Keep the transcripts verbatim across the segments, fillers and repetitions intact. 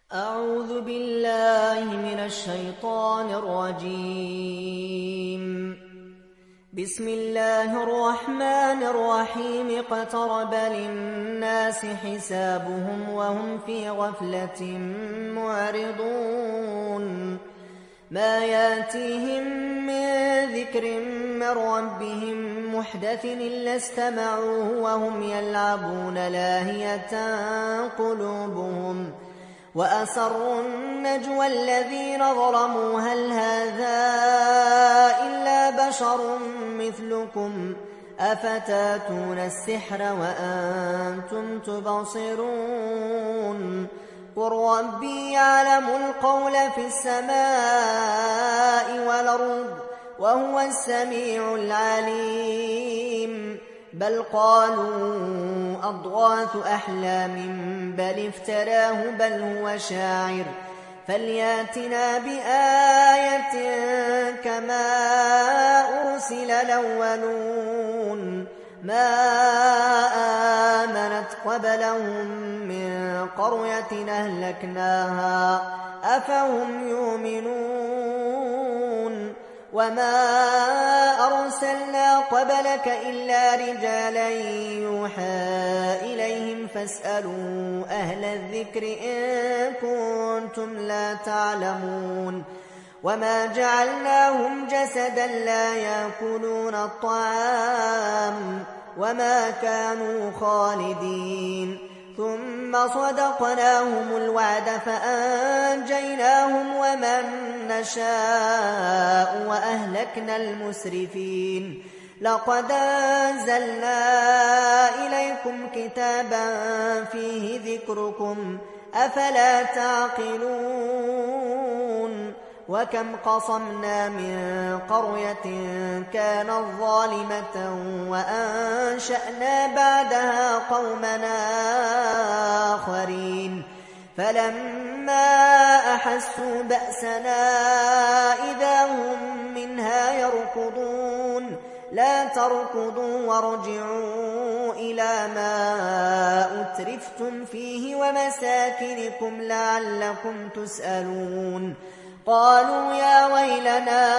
أعوذ بالله من الشيطان الرجيم. بسم الله الرحمن الرحيم. اقترب للناس حسابهم وهم في غفلة معرضون. ما ياتيهم من ذكر من ربهم محدث إلا استمعوه وهم يلعبون لاهية قلوبهم، وأسروا النجوى الذين ظلموا هل هذا إلا بشر مثلكم أفتاتون السحر وأنتم تبصرون. قل ربي يعلم القول في السماء والأرض وهو السميع العليم. بل قالوا أضغاث أحلام بل افتراه بل هو شاعر فلياتنا بآية كما أرسل الأولون. ما آمنت قبلهم من قرية أهلكناها أفهم يؤمنون. وما أرسلنا قبلك إلا رجالا يوحى إليهم فاسألوا أهل الذكر إن كنتم لا تعلمون. وما جعلناهم جسدا لا يأكلون الطعام وما كانوا خالدين. ثم صدقناهم الوعد فأنجيناهم ومن نشاء وأهلكنا المسرفين. لقد أنزلنا إليكم كتابا فيه ذكركم أفلا تعقلون. وكم قصمنا من قرية كانت ظالمة وأنشأنا بعدها قومنا آخرين فلما أحسوا بأسنا إذا هم منها يركضون. لا تركضوا وارجعوا إلى ما أترفتم فيه ومساكنكم لعلكم تسألون. قالوا يا ويلنا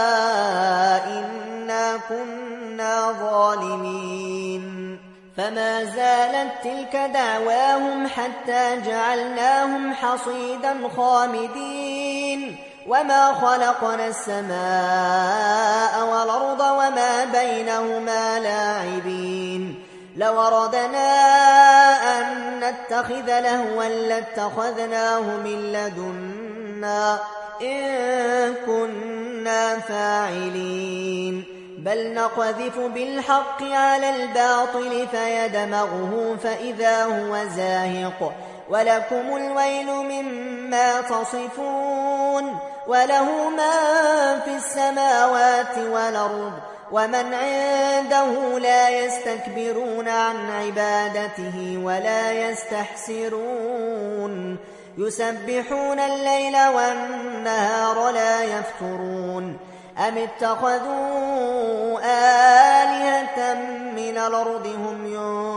إنا كنا ظالمين. فما زالت تلك دعواهم حتى جعلناهم حصيدا خامدين. وما خلقنا السماء والأرض وما بينهما لاعبين. لو أردنا أن نتخذ لهوا لاتخذناه من لدنا إن كنا فاعلين. بل نقذف بالحق على الباطل فيدمغه فإذا هو زاهق ولكم الويل مما تصفون. وله ما في السماوات والأرض ومن عنده لا يستكبرون عن عبادته ولا يستحسرون. يسبحون الليل والنهار لا يفترون. أم اتخذوا آلهة من الأرض هم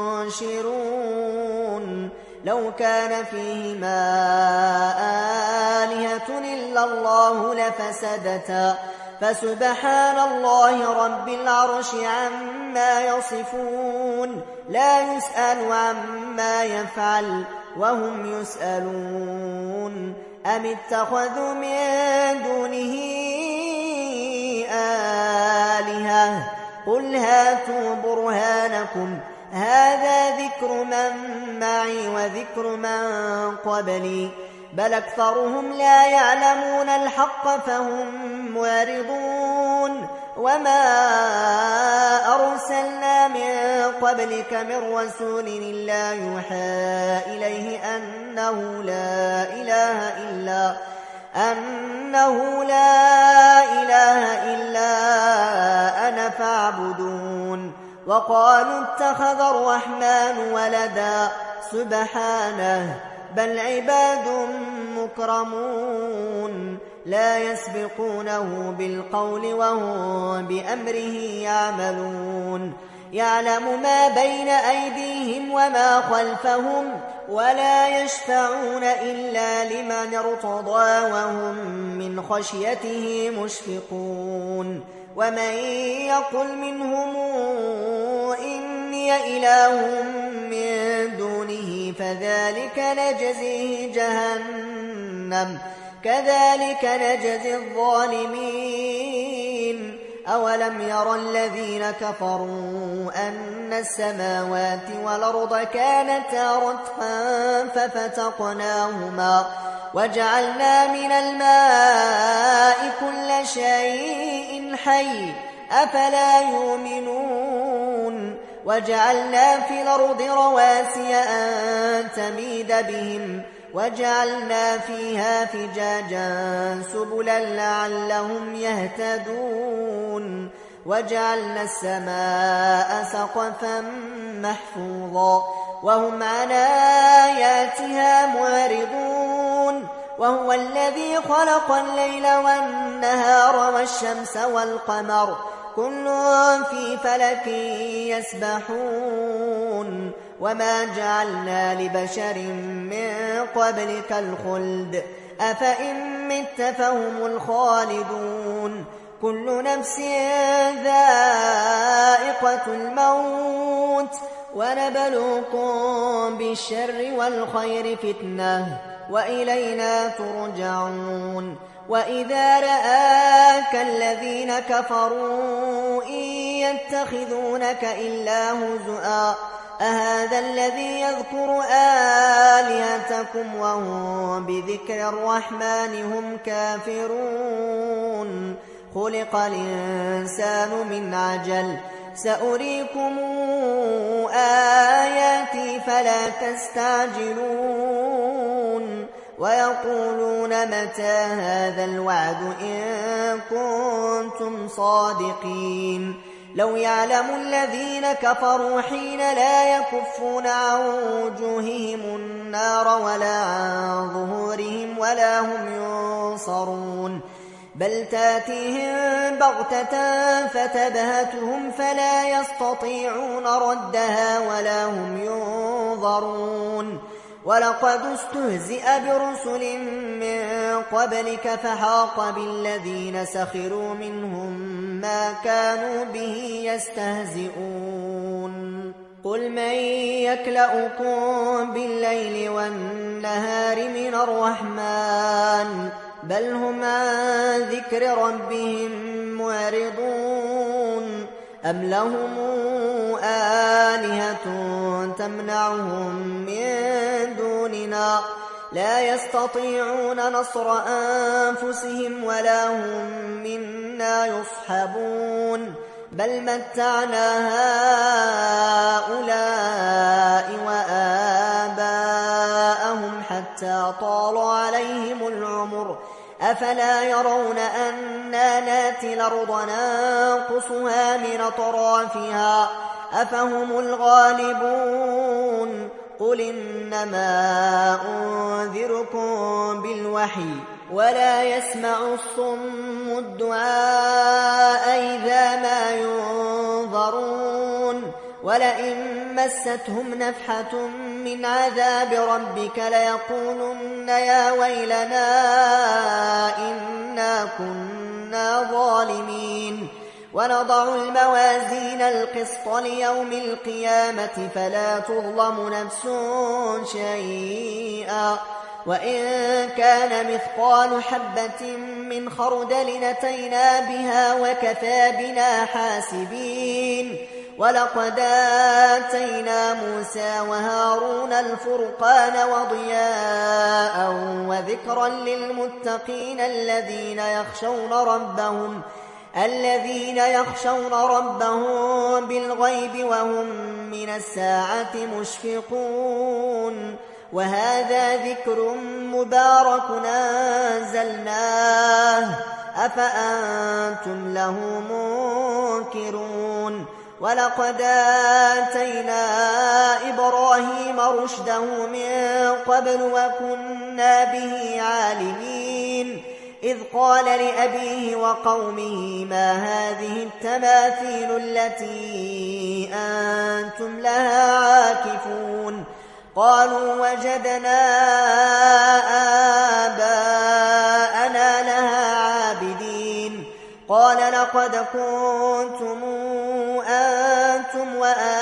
ينشرون. لو كان فيهما آلهة إلا الله لفسدتا فسبحان الله رب العرش عما يصفون. لا يسأل عما يفعل وهم يسألون. أم اتخذوا من دونه آلهة قل هاتوا برهانكم هذا ذكر من معي وذكر من قبلي بل أكثرهم لا يعلمون الحق فهم معرضون. وما أرسلنا من قبلك من رسول إلا يوحى إليه أنه لا إله إلا أنه لا إله إلا أنا فاعبدون. وقالوا اتخذ الرحمن ولدا سبحانه بل عباد مكرمون لا يسبقونه بالقول وهم بأمره يعملون. يعلم ما بين أيديهم وما خلفهم ولا يشفعون إلا لمن ارتضى وهم من خشيته مشفقون ومن يقل منهم إني إله من دونه فذلك نجزيه جهنم كذلك نجزي الظالمين أولم يرى الذين كفروا أن السماوات والأرض كانتا رتقا ففتقناهما وجعلنا من الماء كل شيء حي أفلا يؤمنون وجعلنا في الأرض رواسي أن تميد بهم وجعلنا فيها فجاجا سبلا لعلهم يهتدون وجعلنا السماء سقفا محفوظا وهم عن آياتها معرضون وهو الذي خلق الليل والنهار والشمس والقمر كل في فلك يسبحون وما جعلنا لبشر من قبلك الخلد أفإن مت فهم الخالدون كل نفس ذائقة الموت ونبلوكم بالشر والخير فتنة وإلينا ترجعون وإذا رآك الذين كفروا إن يتخذونك إلا هزؤا أهذا الذي يذكر آلهتكم وهم بذكر الرحمن هم كافرون خلق الإنسان من عجل سأريكم آياتي فلا تستعجلون ويقولون متى هذا الوعد إن كنتم صادقين لو يعلم الذين كفروا حين لا يكفون عن وجوههم النار ولا عن ظهورهم ولا هم ينصرون بل تاتيهم بغتة فتبهتهم فلا يستطيعون ردها ولا هم ينظرون ولقد استهزئ برسل من قبلك فحاق بالذين سخروا منهم ما كانوا به يستهزئون قل من يكلؤكم بالليل والنهار من الرحمن بل هم عن ذكر ربهم معرضون أم لهم آلهة تمنعهم من دوننا لا يستطيعون نصر أنفسهم ولا هم منا يصحبون بل متعنا هؤلاء وآباءهم حتى طال عليهم العمر أفلا يرون أنا ناتي الأرض ننقصها من أطرافها أفهم الغالبون قل إنما أنذركم بالوحي ولا يسمع الصم الدعاء إذا ما ينظرون ولئن مستهم نفحة من عذاب ربك ليقولن يا ويلنا إنا كنا ظالمين ونضع الموازين القسط ليوم القيامة فلا تظلم نفس شيئا وإن كان مثقال حبة من خردل أتينا بها وكفى بنا حاسبين ولقد آتينا موسى وهارون الفرقان وضياء وذكرا للمتقين الذين يخشون ربهم الذين يخشون ربهم بالغيب وهم من الساعة مشفقون وهذا ذكر مبارك أنزلناه أفأنتم له منكرون ولقد آتينا إبراهيم رشده من قبل وكنا به عالمين إذ قال لأبيه وقومه ما هذه التماثيل التي أنتم لها عاكفون قالوا وجدنا آباءنا لها عابدين قال لقد كنتم أنتم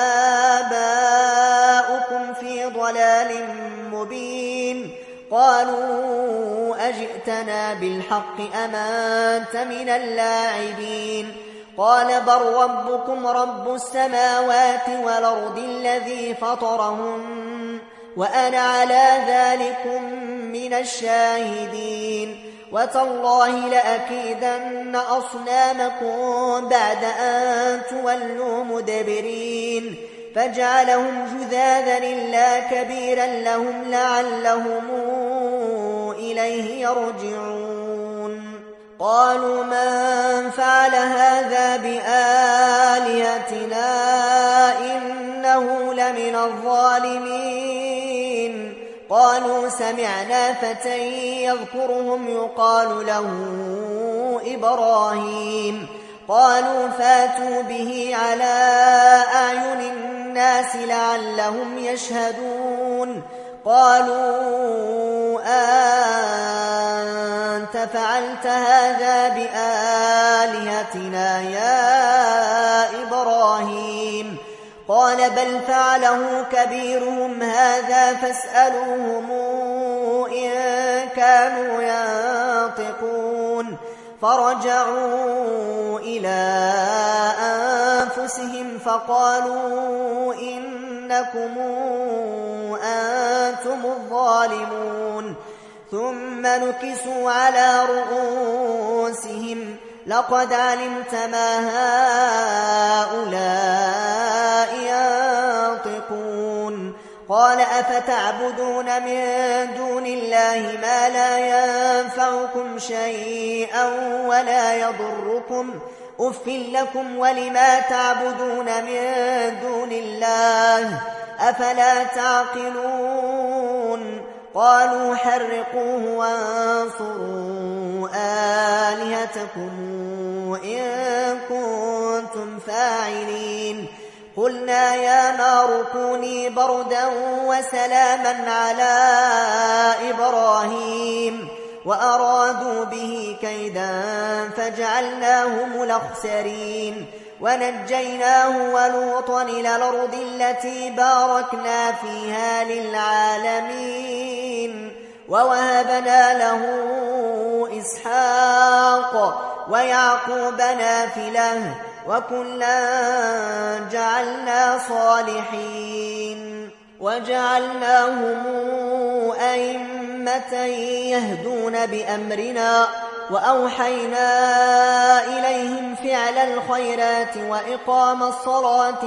وآباؤكم في ضلال مبين قالوا أجئتنا بالحق أم أنت من اللاعبين قال بل ربكم رب السماوات والأرض الذي فطرهن وأنا على ذلكم من الشاهدين وتالله لأكيدن أصنامكم بعد أن تولوا مدبرين فجعلهم جذاذا إلا كبيرا لهم لعلهم إليه يرجعون قالوا من فعل هذا بآلهتنا إنه لمن الظالمين قالوا سمعنا فتى يذكرهم يقال له إبراهيم قالوا فاتوا به على أعين الناس لعلهم يشهدون قالوا أنت فعلت هذا بآلهتنا يا إبراهيم قال بل فعله كبيرهم هذا فاسألوهم إن كانوا ينطقون فرجعوا إلى أنفسهم فقالوا إنكم أنتم الظالمون ثم نكسوا على رؤوسهم لقد علمت ما هؤلاء ينطقون قال أفتعبدون من دون الله ما لا ينفعكم شيئا ولا يضركم أف لكم ولما تعبدون من دون الله أفلا تعقلون قالوا حرقوه وانصروا آلهتكم إن كنتم فاعلين قلنا يا نار كوني بردا وسلاما على إبراهيم وأرادوا به كيدا فجعلناهم الأخسرين ونجيناه ولوطا إلى الأرض التي باركنا فيها للعالمين ووهبنا له إسحاق ويعقوب نافلة وكلا جعلنا صالحين وجعلناهم أئمة يهدون بأمرنا وأوحينا إليهم فعل الخيرات وإقام الصلاة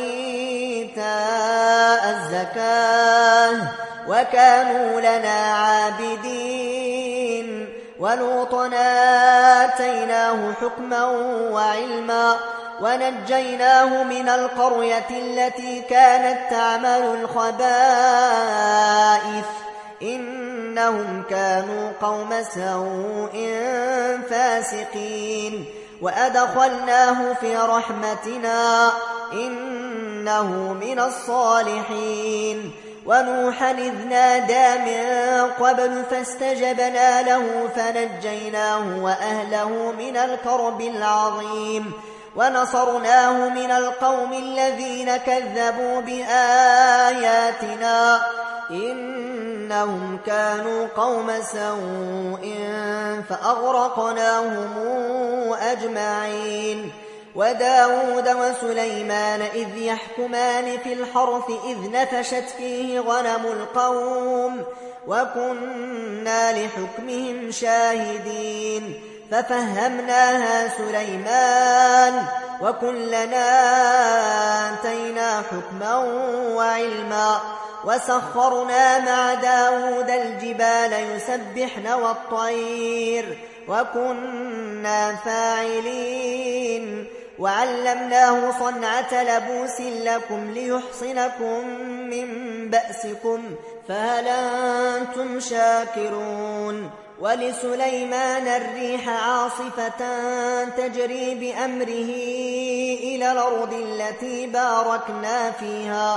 وإيتاء الزكاة وكانوا لنا عابدين ولوطا آتيناه حكما وعلما ونجيناه من القرية التي كانت تعمل الخبائث إنهم كانوا قوم سوء فاسقين وأدخلناه في رحمتنا إنه من الصالحين ونوحا إذ نادى من قبل فاستجبنا له فنجيناه وأهله من الكرب العظيم ونصرناه من القوم الذين كذبوا بآياتنا إنهم كانوا قوم سوء فأغرقناهم أجمعين وداود وسليمان إذ يحكمان في الحرث إذ نفشت فيه غنم القوم وكنا لحكمهم شاهدين ففهمناها سليمان وكلنا آتينا حكما وعلما وسخرنا مع داود الجبال يسبحن والطير وكنا فاعلين وعلمناه صنعة لبوس لكم ليحصنكم من بأسكم فهل أنتم شاكرون ولسليمان الريح عاصفة تجري بأمره إلى الأرض التي باركنا فيها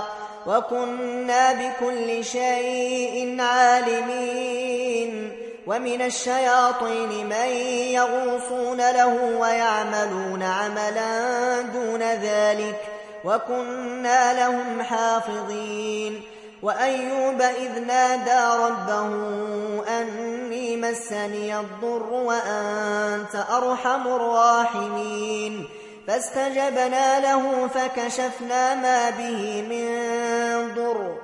وكنا بكل شيء عالمين. ومن الشياطين من يغوصون له ويعملون عملا دون ذلك وكنا لهم حافظين. وأيوب إذ نادى ربه أني مسني الضر وأنت أرحم الراحمين فاستجبنا له فكشفنا ما به من ضر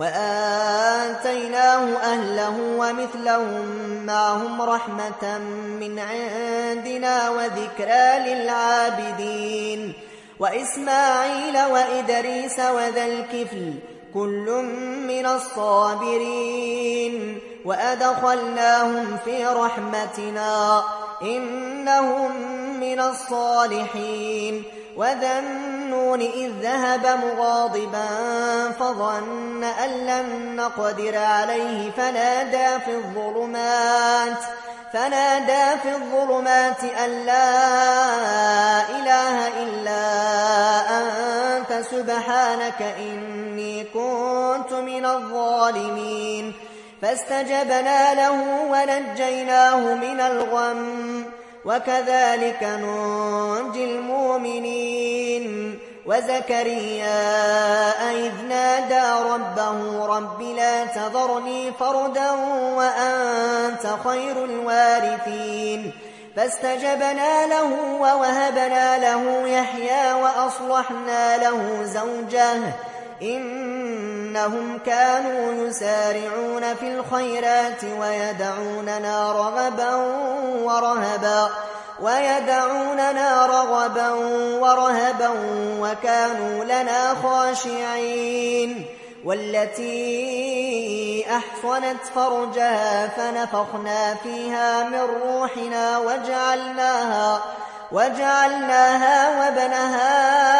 وآتيناه أهله ومثلهم معهم رحمة من عندنا وذكرى للعابدين. وإسماعيل وإدريس وذا الكفل كل من الصابرين وأدخلناهم في رحمتنا إنهم من الصالحين. وذا النون إذ ذهب مغاضبا فظن أن لن نقدر عليه فنادى في الظلمات فنادى في الظلمات أن لا إله إلا أنت سبحانك إني كنت من الظالمين فاستجبنا له ونجيناه من الغم وكذلك ننجي المؤمنين. وزكريا إذ نادى ربه رب لا تذرني فردا وأنت خير الوارثين فاستجبنا له ووهبنا له يحيى وأصلحنا له زوجه إنهم كانوا يسارعون في الخيرات ويدعوننا رغبا ورهبا ويدعوننا رغبا ورهبا وكانوا لنا خاشعين. والتي أحصنت فرجها فنفخنا فيها من روحنا وجعلناها وجعلناها وابنها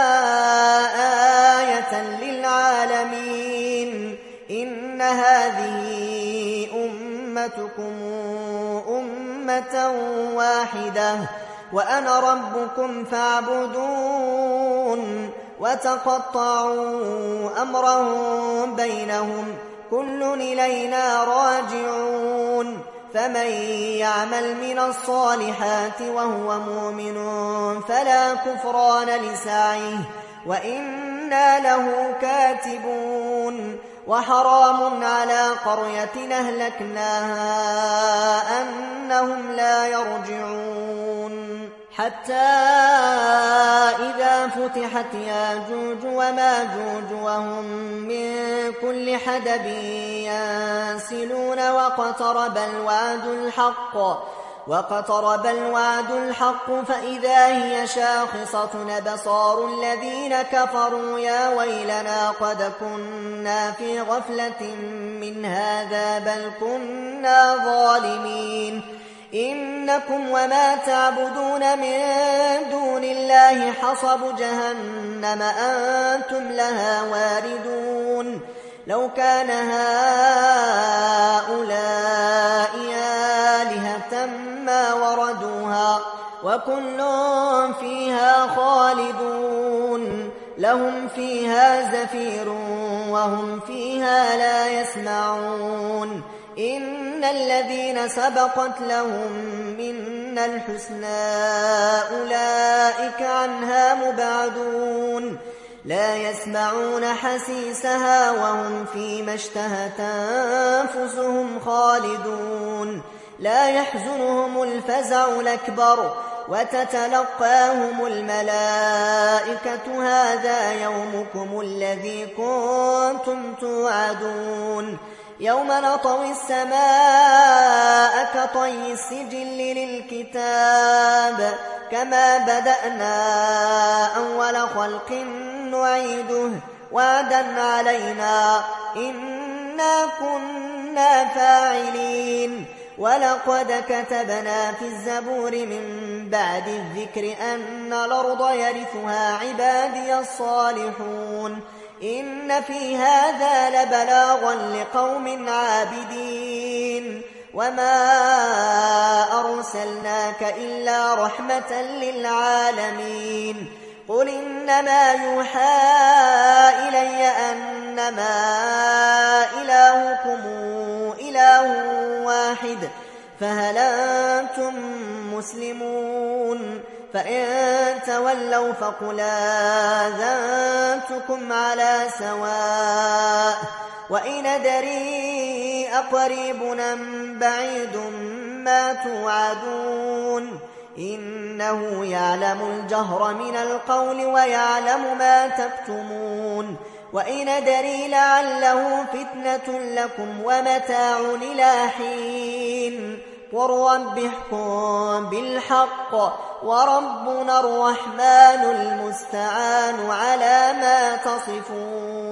آية للعالمين. إن هذه أمتكم أمة واحدة وأنا ربكم فاعبدون. وتقطعوا أمرهم بينهم كل إلينا راجعون. فمن يعمل من الصالحات وهو مؤمن فلا كفران لسعيه وإنا له كاتبون. وحرام على قرية أهلكناها أنهم لا يرجعون حتى إذا فتحت ياجوج وماجوج وهم من كل حدب ينسلون واقترب الوعد الحق واقترب الوعد الحق فإذا هي شاخصة أبصار الذين كفروا يا ويلنا قد كنا في غفلة من هذا بل كنا ظالمين. إنكم وما تعبدون من دون الله حصب جهنم أنتم لها واردون. لو كان هؤلاء آلهة ما وردوها وكل فيها خالدون. لهم فيها زفير وهم فيها لا يسمعون. إن الذين سبقت لهم منا الحسنى أولئك عنها مبعدون لا يسمعون حسيسها وهم فيما اشتهت أنفسهم خالدون. لا يحزنهم الفزع الأكبر وتتلقاهم الملائكة هذا يومكم الذي كنتم توعدون. يوم نطوي السماء كطي السجل للكتاب كما بدأنا أول خلق نعيده وعدا علينا إنا كنا فاعلين. ولقد كتبنا في الزبور من بعد الذكر أن الأرض يرثها عبادي الصالحون. إن في هذا لبلاغا لقوم عابدين. وما أرسلناك إلا رحمة للعالمين. قل إنما يوحى إلي أنما إلهكم إله واحد فهل أنتم مسلمون فإن تولوا فقل آذنتكم على سواء وإن أدري أقريب أم بعيد ما توعدون إنه يعلم الجهر من القول ويعلم ما تكتمون وإن أدري لعله فتنة لكم ومتاع إلى حين قل رب احكم بالحق وربنا الرحمن المستعان على ما تصفون.